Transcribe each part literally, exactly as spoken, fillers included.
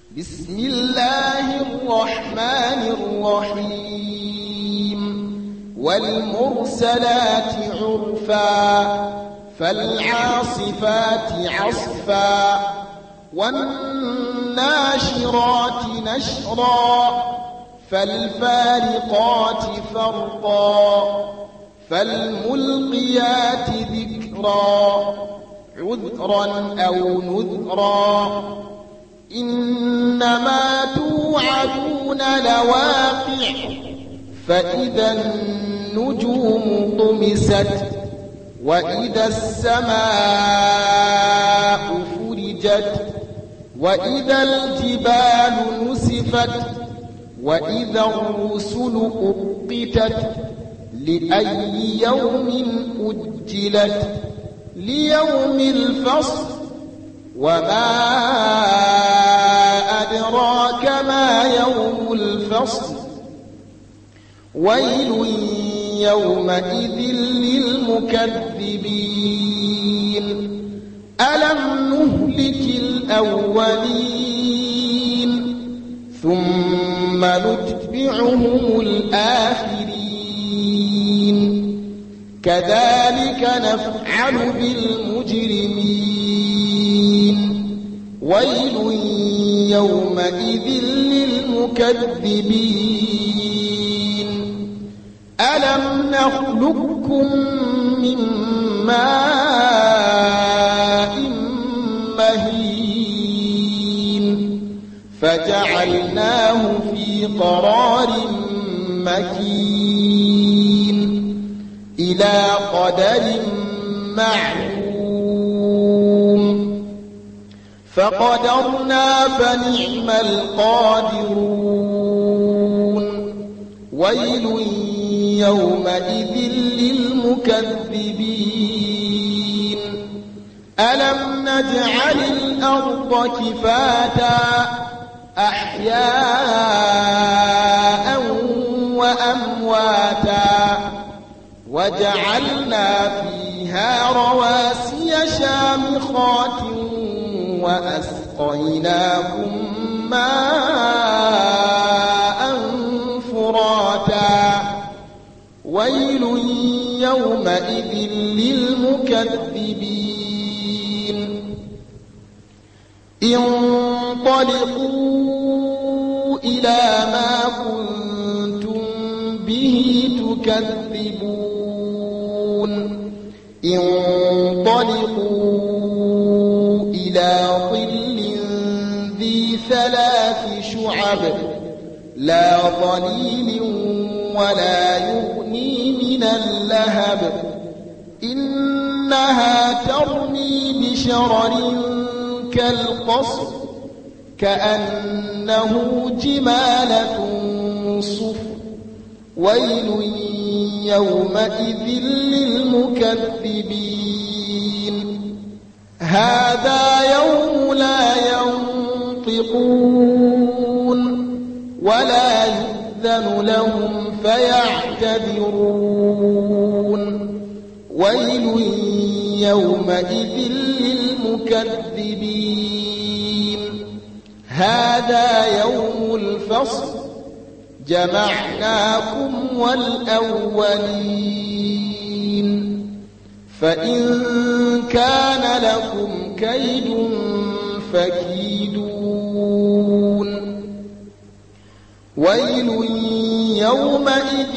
بسم الله الرحمن الرحيم والمرسلات عرفا فالعاصفات عصفا والناشرات نشرا فالفارقات فرقا فالملقيات ذكرا عذرا أو نذرا إنما توعدون لواقع فإذا النجوم طمست وإذا السماء فرجت وإذا الجبال نسفت وإذا الرسل أقتت لأي يوم أجلت ليوم الفصل وما أدراك ما يوم الفصل ويل يومئذ للمكذبين ألم نهلك الأولين ثم نتبعهم الآخرين كذلك نفعل بالمجرمين ويل يومئذ للمكذبين ألم نخلقكم من ماء مهين فجعلناه في قرار مكين إلى قدر معلوم فقدرنا فنعم القادرون ويل يومئذ للمكذبين ألم نجعل الأرض كفاتا أحياء وأمواتا وجعلنا فيها رواسي شامخات وأسقيناكم ماء فراتا ويل يومئذ للمكذبين انطلقوا إلى ما كنتم به تكذبون انطلقوا إلى ظل ذي ثلاث شعب لا ظليل ولا يغني من اللهب إنها ترمي بشرر كالقصر كأنه جمالة صفر ويل يومئذ للمكذبين هذا يوم لا ينطقون ولا يؤذن لهم فيعتذرون ويل يومئذ للمكذبين هذا يوم الفصل جمعناكم والأولين فإن كان لكم كيد فكيدون ويل يومئذ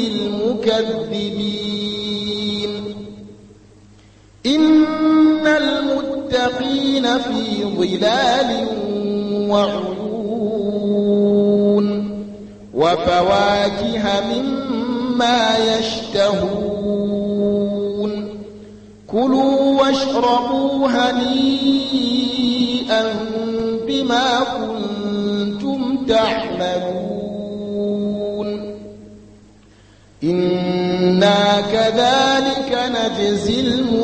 للمكذبين إن المتقين في ظلال وعيون وفواكه مما يشتهون كلوا واشربوا هنيئا بما كنتم تعملون إنا كذلك نجزي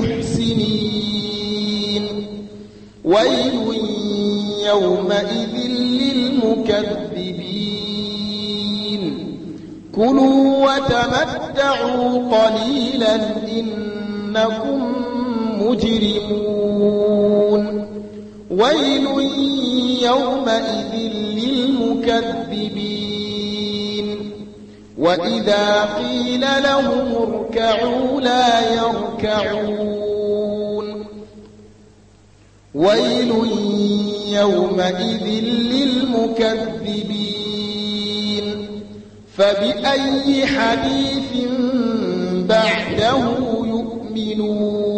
المحسنين ويل يومئذ للمكذبين كلوا وتمتعوا قليلا إنكم مجرمون ويل يومئذ للمكذبين وإذا قيل لهم اركعوا لا يركعون ويل يومئذ للمكذبين فبأي حديث بعده يؤمنون